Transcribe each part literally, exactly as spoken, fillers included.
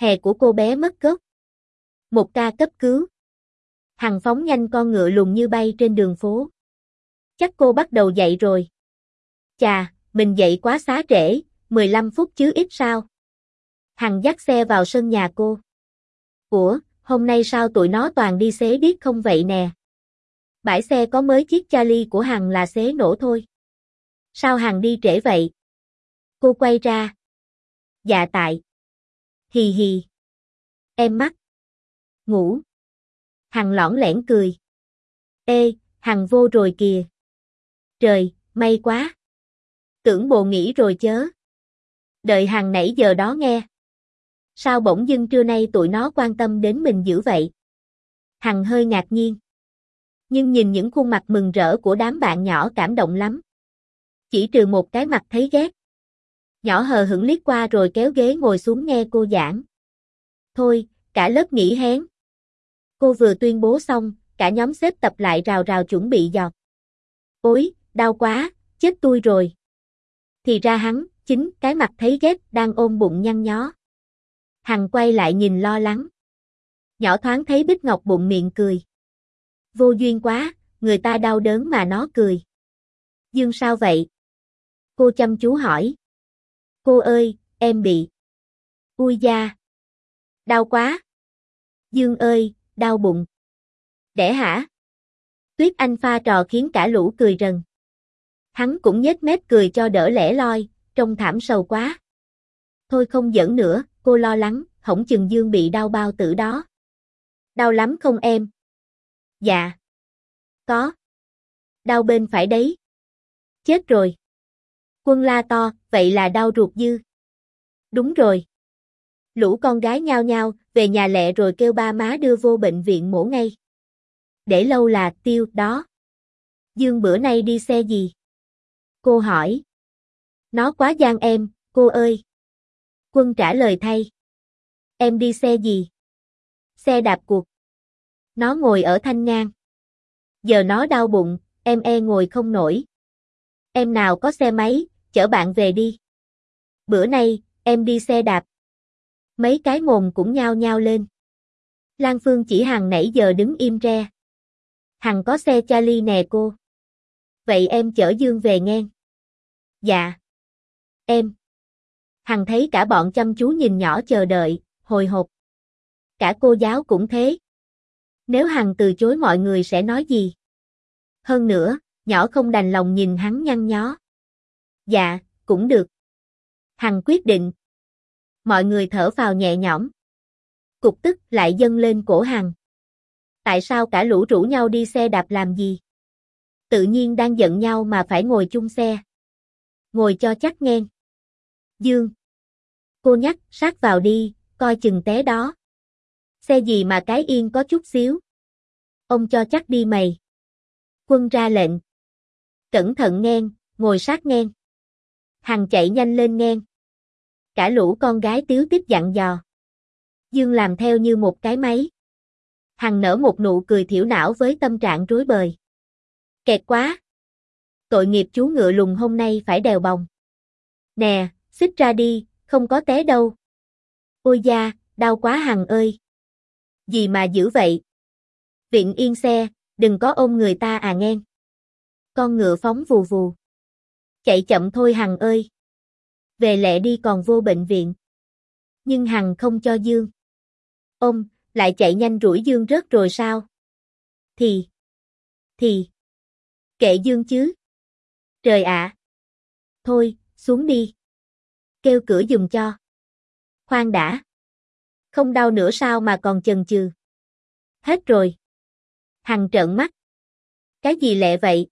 Hè của cô bé mất gốc. Một ca cấp cứu. Hằng phóng nhanh con ngựa lùn như bay trên đường phố. Chắc cô bắt đầu dậy rồi. Chà, mình dậy quá xá trễ, mười lăm phút chứ ít sao. Hằng dắt xe vào sân nhà cô. Ủa, hôm nay sao tụi nó toàn đi xế điếc không vậy nè? Bãi xe có mới chiếc Charlie của Hằng là xế nổ thôi. Sao Hằng đi trễ vậy? Cô quay ra. Dạ tại. Hì hì. Em mắc. Ngủ. Hằng lõng lẻn cười. Ê, Hằng vô rồi kìa. Trời, may quá. Tưởng bộ nghỉ rồi chớ. Đợi Hằng nãy giờ đó nghe. Sao bỗng dưng trưa nay tụi nó quan tâm đến mình dữ vậy? Hằng hơi ngạc nhiên. Nhưng nhìn những khuôn mặt mừng rỡ của đám bạn nhỏ cảm động lắm. Chỉ trừ một cái mặt thấy ghét. Nhỏ hờ hững liếc qua rồi kéo ghế ngồi xuống nghe cô giảng. Thôi, cả lớp nghỉ hén. Cô vừa tuyên bố xong, cả nhóm xếp tập lại rào rào chuẩn bị dọt. Ôi, đau quá, chết tôi rồi. Thì ra hắn, chính cái mặt thấy ghét đang ôm bụng nhăn nhó. Hằng quay lại nhìn lo lắng. Nhỏ thoáng thấy Bích Ngọc bụng miệng cười. Vô duyên quá, người ta đau đớn mà nó cười. Dương sao vậy? Cô chăm chú hỏi. Cô ơi, em bị. Ui da. Đau quá. Dương ơi, đau bụng. Đẻ hả? Tuyết Anh pha trò khiến cả lũ cười rần. Hắn cũng nhếch mép cười cho đỡ lẻ loi, trông thảm sầu quá. Thôi không giỡn nữa, cô lo lắng, hổng chừng Dương bị đau bao tử đó. Đau lắm không em? Dạ. Có. Đau bên phải đấy. Chết rồi. Quân la to, vậy là đau ruột dư. Đúng rồi. Lũ con gái nhao nhao, về nhà lẹ rồi kêu ba má đưa vô bệnh viện mổ ngay. Để lâu là tiêu, đó. Dương bữa nay đi xe gì? Cô hỏi. Nó quá gian em, cô ơi. Quân trả lời thay. Em đi xe gì? Xe đạp cuộc. Nó ngồi ở thanh ngang. Giờ nó đau bụng, em e ngồi không nổi. Em nào có xe máy, chở bạn về đi. Bữa nay, em đi xe đạp. Mấy cái mồm cũng nhao nhao lên. Lan Phương chỉ Hằng nãy giờ đứng im re. Hằng có xe Charlie nè cô. Vậy em chở Dương về nghe. Dạ. Em. Hằng thấy cả bọn chăm chú nhìn nhỏ chờ đợi, hồi hộp. Cả cô giáo cũng thế. Nếu Hằng từ chối mọi người sẽ nói gì? Hơn nữa, nhỏ không đành lòng nhìn hắn nhăn nhó. Dạ, cũng được. Hằng quyết định. Mọi người thở phào nhẹ nhõm. Cục tức lại dâng lên cổ Hằng. Tại sao cả lũ rủ nhau đi xe đạp làm gì? Tự nhiên đang giận nhau mà phải ngồi chung xe. Ngồi cho chắc nghe. Dương. Cô nhắc, sát vào đi, coi chừng té đó. Xe gì mà cái yên có chút xíu. Ông cho chắc đi mày. Quân ra lệnh. Cẩn thận nghe, ngồi sát nghe. Hằng chạy nhanh lên nghe. Cả lũ con gái tíu tít dặn dò. Dương làm theo như một cái máy. Hằng nở một nụ cười thiểu não với tâm trạng rối bời. Kẹt quá. Tội nghiệp chú ngựa lùn hôm nay phải đèo bòng. Nè, xích ra đi, không có té đâu. Ôi da, đau quá Hằng ơi. Gì mà dữ vậy? Viện yên xe, đừng có ôm người ta à nghe. Con ngựa phóng vù vù. Chạy chậm thôi Hằng ơi. Về lẹ đi còn vô bệnh viện. Nhưng Hằng không cho Dương. Ôm, lại chạy nhanh rủi Dương rớt rồi sao? Thì. Thì. Kệ Dương chứ. Trời ạ. Thôi, xuống đi. Kêu cửa giùm cho. Khoan đã. Không đau nữa sao mà còn chần chừ. Hết rồi. Hằng trợn mắt. Cái gì lẹ vậy?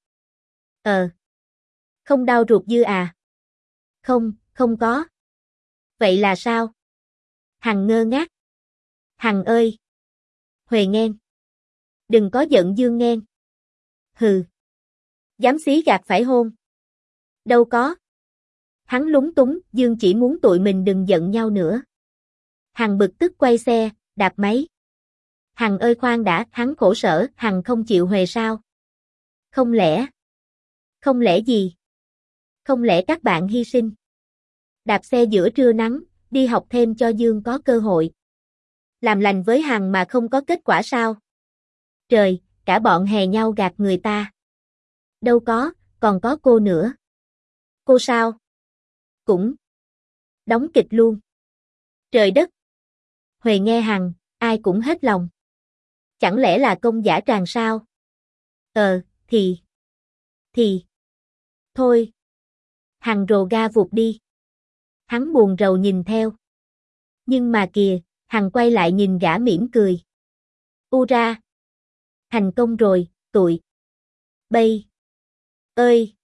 Ờ. Không đau ruột dư à? Không, không có. Vậy là sao? Hằng ngơ ngác. Hằng ơi. Huề nghe. Đừng có giận Dương nghe. Hừ. Dám xí gạt phải hôn. Đâu có. Hắn lúng túng, Dương chỉ muốn tụi mình đừng giận nhau nữa. Hằng bực tức quay xe, đạp máy. Hằng ơi khoan đã, hắn khổ sở, Hằng không chịu huề sao? Không lẽ? Không lẽ gì? Không lẽ các bạn hy sinh? Đạp xe giữa trưa nắng, đi học thêm cho Dương có cơ hội. Làm lành với Hằng mà không có kết quả sao? Trời, cả bọn hè nhau gạt người ta. Đâu có, còn có cô nữa. Cô sao? Cũng đóng kịch luôn. Trời đất. Huệ nghe Hằng, ai cũng hết lòng. Chẳng lẽ là công giả tràng sao? Ờ, thì... Thì... Thôi. Hằng rồ ga vụt đi. Hắn buồn rầu nhìn theo. Nhưng mà kìa, Hằng quay lại nhìn gã mỉm cười. U ra. Thành công rồi, tụi. Bây. Ơi.